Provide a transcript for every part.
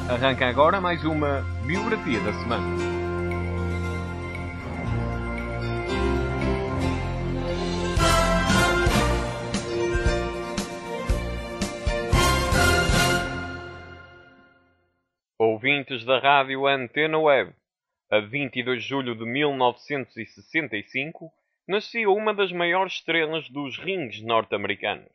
Arranca agora mais uma Biografia da Semana. Ouvintes da Rádio Antena Web, a 22 de julho de 1965, nascia uma das maiores estrelas dos rings norte-americanos.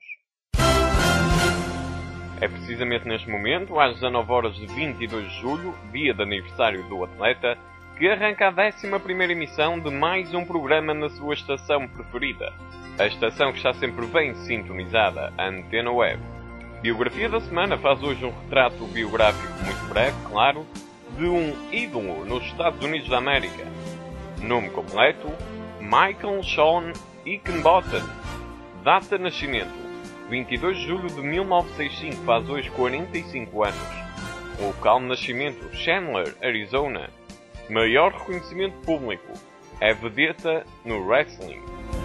É precisamente neste momento, às 19 horas de 22 de julho, dia de aniversário do atleta, que arranca a 11ª emissão de mais um programa na sua estação preferida. A estação que está sempre bem sintonizada, a Antena Web. Biografia da Semana faz hoje um retrato biográfico muito breve, claro, de um ídolo nos Estados Unidos da América. Nome completo: Michael Sean Hickenbottom. Data de nascimento: 22 de julho de 1965, faz hoje 45 anos. Local de nascimento: Chandler, Arizona. Maior reconhecimento público: é vedeta no wrestling.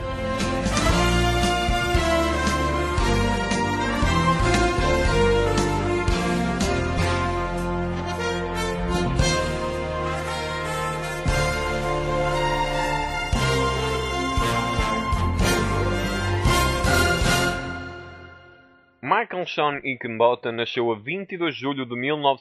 Michael Sean Hickenbottom nasceu a 22 de julho de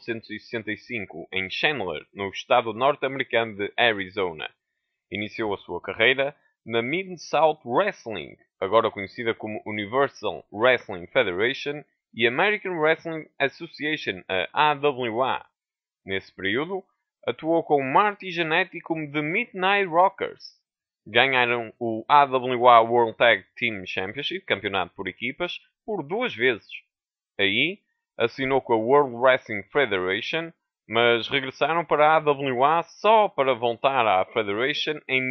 1965 em Chandler, no estado norte-americano de Arizona. Iniciou a sua carreira na Mid-South Wrestling, agora conhecida como Universal Wrestling Federation e American Wrestling Association, a AWA. Nesse período, atuou com Marty Jannetty como The Midnight Rockers. Ganharam o AWA World Tag Team Championship, campeonato por equipas, por 2 vezes. Aí, assinou com a World Wrestling Federation, mas regressaram para a AWA só para voltar à Federation em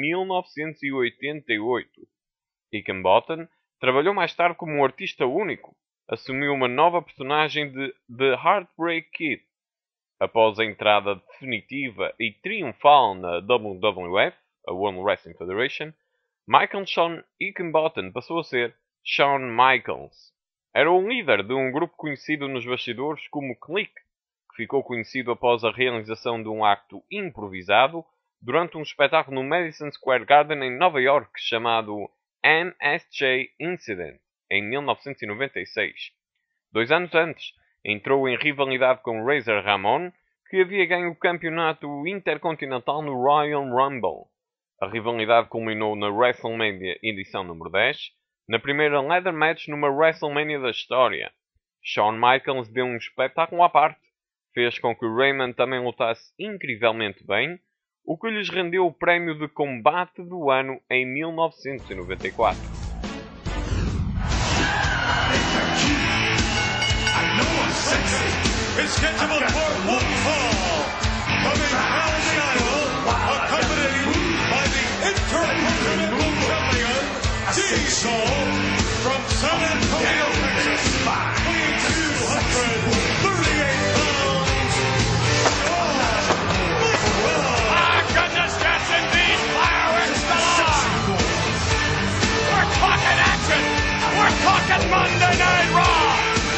1988. Hickenbottom trabalhou mais tarde como um artista único. Assumiu uma nova personagem de The Heartbreak Kid. Após a entrada definitiva e triunfal na WWF, a World Wrestling Federation, Michael Sean Hickenbottom passou a ser Shawn Michaels. Era o líder de um grupo conhecido nos bastidores como Clique, que ficou conhecido após a realização de um acto improvisado durante um espetáculo no Madison Square Garden em Nova York chamado MSJ Incident, em 1996. 2 anos antes, entrou em rivalidade com Razor Ramon, que havia ganho o campeonato intercontinental no Royal Rumble. A rivalidade culminou na WrestleMania edição número 10, na primeira ladder match numa WrestleMania da história. Shawn Michaels deu um espetáculo à parte, fez com que Raymond também lutasse incrivelmente bem, o que lhes rendeu o prémio de combate do ano em 1994. Diesel from San Antonio, Texas, weighing 238 pounds. Ah, goodness, yes, indeed, fireworks galore. We're talking action. We're talking Monday Night Raw.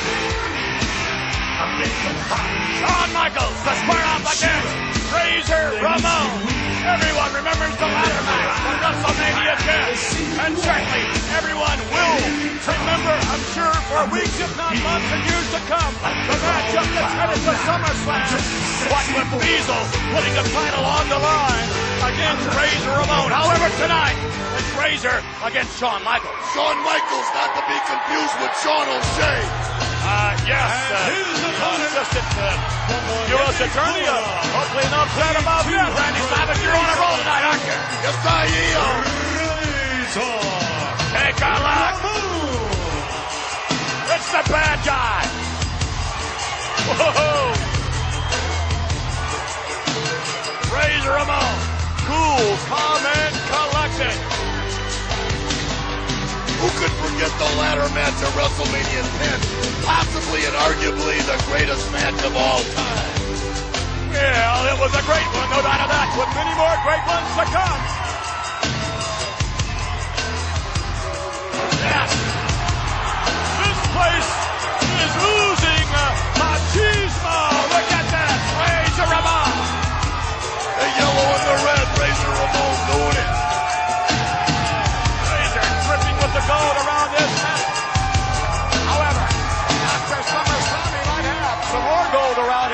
Shawn Michaels to square off against Razor Ramon. Everyone remembers the ladder match from WrestleMania 10. And certainly, everyone will remember, I'm sure, for weeks, if not months and years to come, the matchup that's headed to SummerSlam. What with Diesel putting the title on the line against Razor Ramon. However, tonight, it's Razor against Shawn Michaels. Shawn Michaels, not to be confused with Sean O'Shea. Yes, Assistant U.S. Attorney, hopefully not upset about that. Randy Savage, you're on a roll tonight, aren't you? Yes, I am. Take a look. It's the bad guy. Whoa. Razor Ramon, cool, calm, and collected. Who could forget the ladder match at WrestleMania 10? Possibly and arguably the greatest match of all time. Yeah, it was a great one, no doubt of that, with many more great ones to come. Yes. This place is losing machismo. Look at that.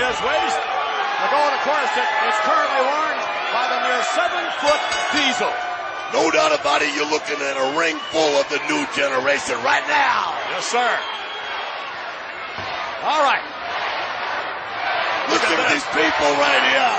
his waist. The golden corset is currently worn by the near 7-foot Diesel. No doubt about it, you're looking at a ring full of the new generation right now. Yes, sir. All right. Listen to these people right here.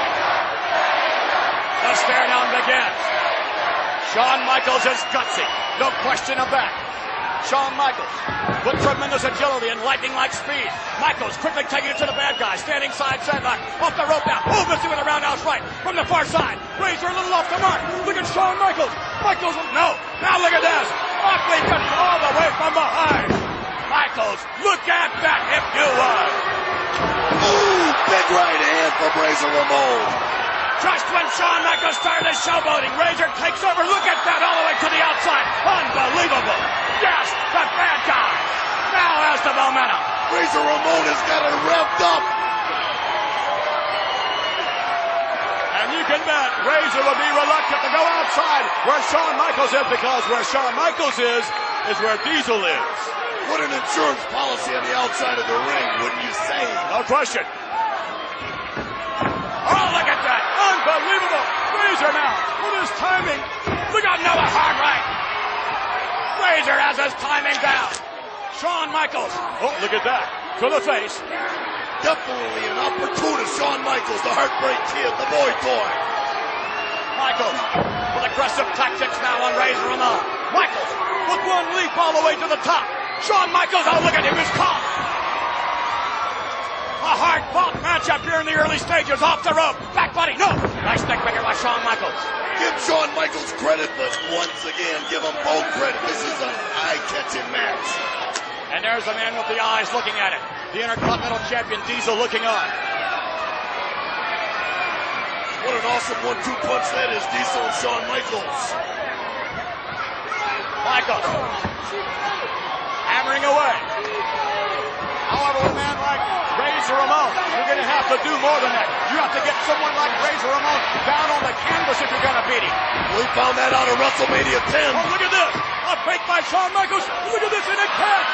The stare down begins. Shawn Michaels is gutsy. No question of that. Shawn Michaels with tremendous agility and lightning-like speed. Michaels quickly taking it to the bad guy. Standing side setback. Off the rope now. Oh, missing with a roundhouse right from the far side. Razor a little off the mark. Look at Shawn Michaels. Michaels, no. Now look at this. Moxley gets all the way from behind. Michaels, look at that if you would. Ooh, big right hand from Razor Ramon. Just when Shawn Michaels started showboating, Razor takes over. Look at that all the way to the outside. Unbelievable. Yes, the bad guy now has the momentum. Razor Ramon has got it revved up. And you can bet Razor will be reluctant to go outside where Shawn Michaels is, because where Shawn Michaels is where Diesel is. What an insurance policy on the outside of the ring, wouldn't you say? No question. Oh, look at that. Unbelievable. Razor now with his timing. Look at Noah hard right. Razor has his timing down. Shawn Michaels. Oh, look at that. To the face. Definitely an opportunist, Shawn Michaels, the Heartbreak Kid, the boy toy. Michaels with aggressive tactics now on Razor Ramon. Michaels with one leap all the way to the top. Shawn Michaels, oh, look at him, he's caught. A hard-fought matchup here in the early stages. Off the rope. Back body, no. Nice neckbreaker by Shawn Michaels. Give Shawn Michaels credit, but once again, give them both credit. This is an eye-catching match. And there's the man with the eyes looking at it. The Intercontinental Champion Diesel looking on. What an awesome 1-2 punch that is, Diesel and Shawn Michaels. Michaels hammering away. However, with a man like Razor Ramon, you're going to have to do more than that. You have to get someone like Razor Ramon down on the canvas if you're going to beat him. We found that out at WrestleMania 10. Oh, look at this. A fake by Shawn Michaels. Look at this in a catch.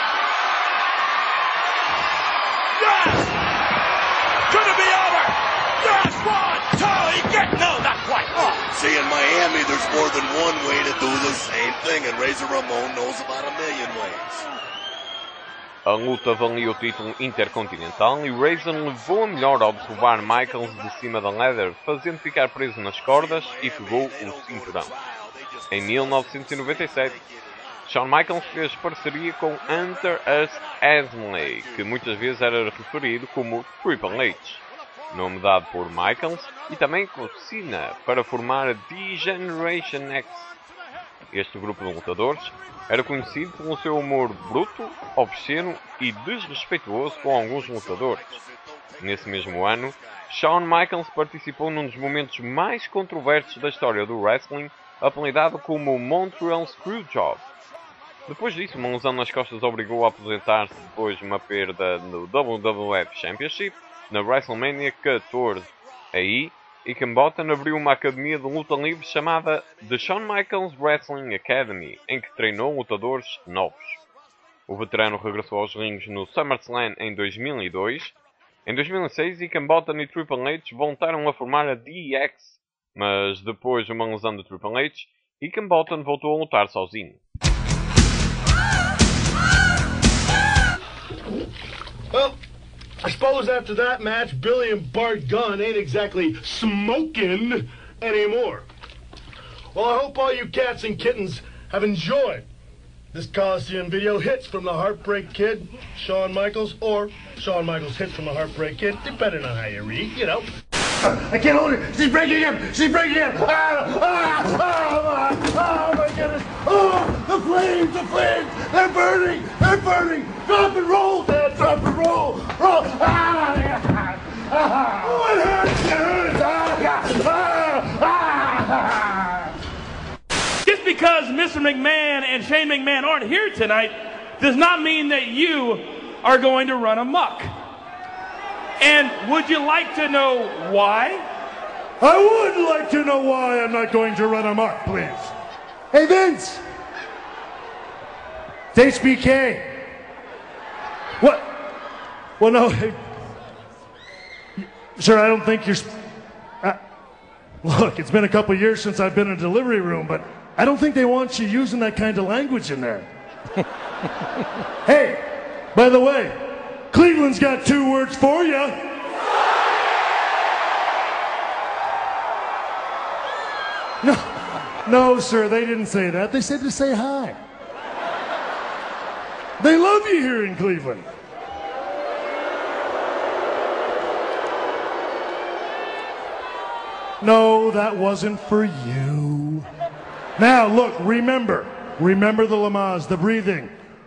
Yes! Could it be over? Yes, 1, 2, get no, not quite. Oh. See, in Miami, there's more than one way to do the same thing, and Razor Ramon knows about a million ways. A luta valia o título intercontinental e Razor levou a melhor ao derrubar Michaels de cima da ladder, fazendo ficar preso nas cordas e pegou o cinturão. Em 1997, Shawn Michaels fez parceria com Hunter S. Helmsley, que muitas vezes era referido como Triple H, nome dado por Michaels, e também com Cena para formar a D-Generation X. Este grupo de lutadores era conhecido pelo seu humor bruto, obsceno e desrespeituoso com alguns lutadores. Nesse mesmo ano, Shawn Michaels participou num dos momentos mais controversos da história do wrestling, apelidado como Montreal Screwjob. Depois disso, uma lesão nas costas obrigou a aposentar-se depois de uma perda no WWF Championship na WrestleMania 14. Aí, Hickenbottom abriu uma academia de luta livre chamada The Shawn Michaels Wrestling Academy, em que treinou lutadores novos. O veterano regressou aos rings no SummerSlam em 2002. Em 2006, Hickenbottom e Triple H voltaram a formar a DX, mas depois de uma lesão de Triple H, Hickenbottom voltou a lutar sozinho. Well, I suppose after that match, Billy and Bart Gunn ain't exactly smoking anymore. Well, I hope all you cats and kittens have enjoyed this Coliseum video hits from the Heartbreak Kid, Shawn Michaels, or Shawn Michaels hits from the Heartbreak Kid, depending on how you read, you know. I can't hold her. She's breaking him. She's breaking him. Oh, my goodness. Oh, the flames, the flames. They're burning. They're burning. Drop and roll, Dad. Drop and roll. Roll. Oh, it hurts. It hurts. Just because Mr. McMahon and Shane McMahon aren't here tonight does not mean that you are going to run amok. And would you like to know why? I would like to know why I'm not going to run amok, please. Hey, Vince. It's HBK. What? Well, no. Sir, I don't think you're... Look, it's been a couple years since I've been in a delivery room, but I don't think they want you using that kind of language in there. Hey, by the way, Cleveland's got 2 words for you. No, sir, they didn't say that. They said to say hi. They love you here in Cleveland. No, that wasn't for you. Now, look, remember the Lamaze, the breathing.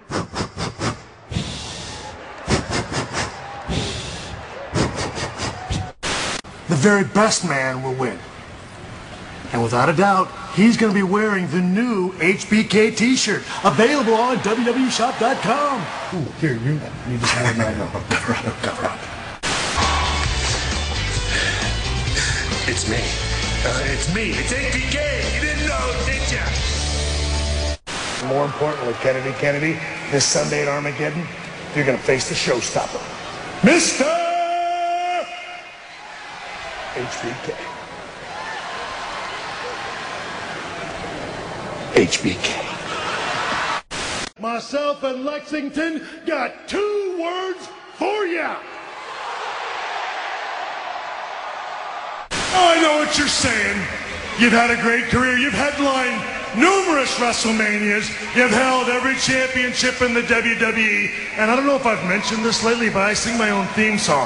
The very best man will win. And without a doubt, he's going to be wearing the new HBK t-shirt, available on WWEshop.com. Ooh, here, you just wear that. Cover up. It's me. It's HBK. You didn't know, did ya? More importantly, Kennedy, this Sunday at Armageddon, you're going to face the showstopper, Mr. HBK. HBK. Myself and Lexington got 2 words for ya. Oh, I know what you're saying. You've had a great career. You've headlined numerous WrestleManias. You've held every championship in the WWE. And I don't know if I've mentioned this lately, but I sing my own theme song.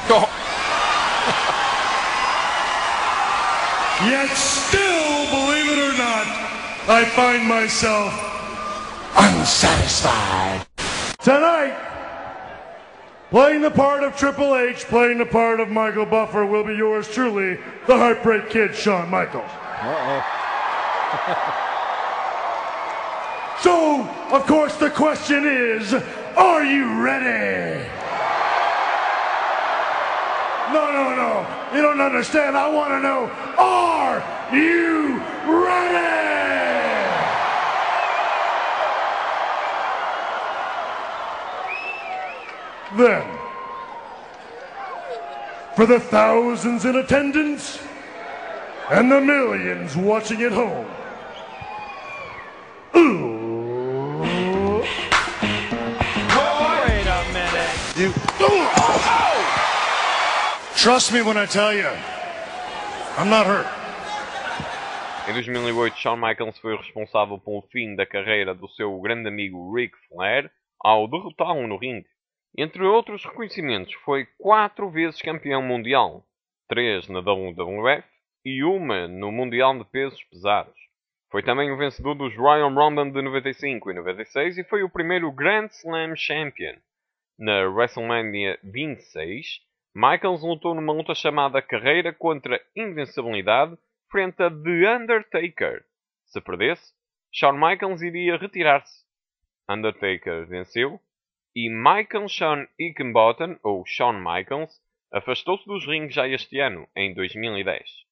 Yet still, believe it or not, I find myself unsatisfied. Tonight, playing the part of Triple H, playing the part of Michael Buffer, will be yours truly, the Heartbreak Kid, Shawn Michaels. So, of course, the question is, are you ready? No. You don't understand. I want to know, are you ready? Then, for the thousands in attendance and the millions watching at home, Wait a minute. Trust me when I tell you, I'm not hurt. Em 2008, Shawn Michaels foi responsável pelo fim da carreira do seu grande amigo Ric Flair ao derrotá-lo no ringue. Entre outros reconhecimentos, foi 4 vezes campeão mundial, 3 na WWF e 1 no Mundial de Pesos Pesados. Foi também o vencedor dos Royal Rumble de 95 e 96 e foi o primeiro Grand Slam Champion. Na WrestleMania 26, Michaels lutou numa luta chamada Carreira contra Invencibilidade frente a The Undertaker. Se perdesse, Shawn Michaels iria retirar-se. Undertaker venceu e Michael Sean Hickenbottom, ou Shawn Michaels, afastou-se dos rings já este ano, em 2010.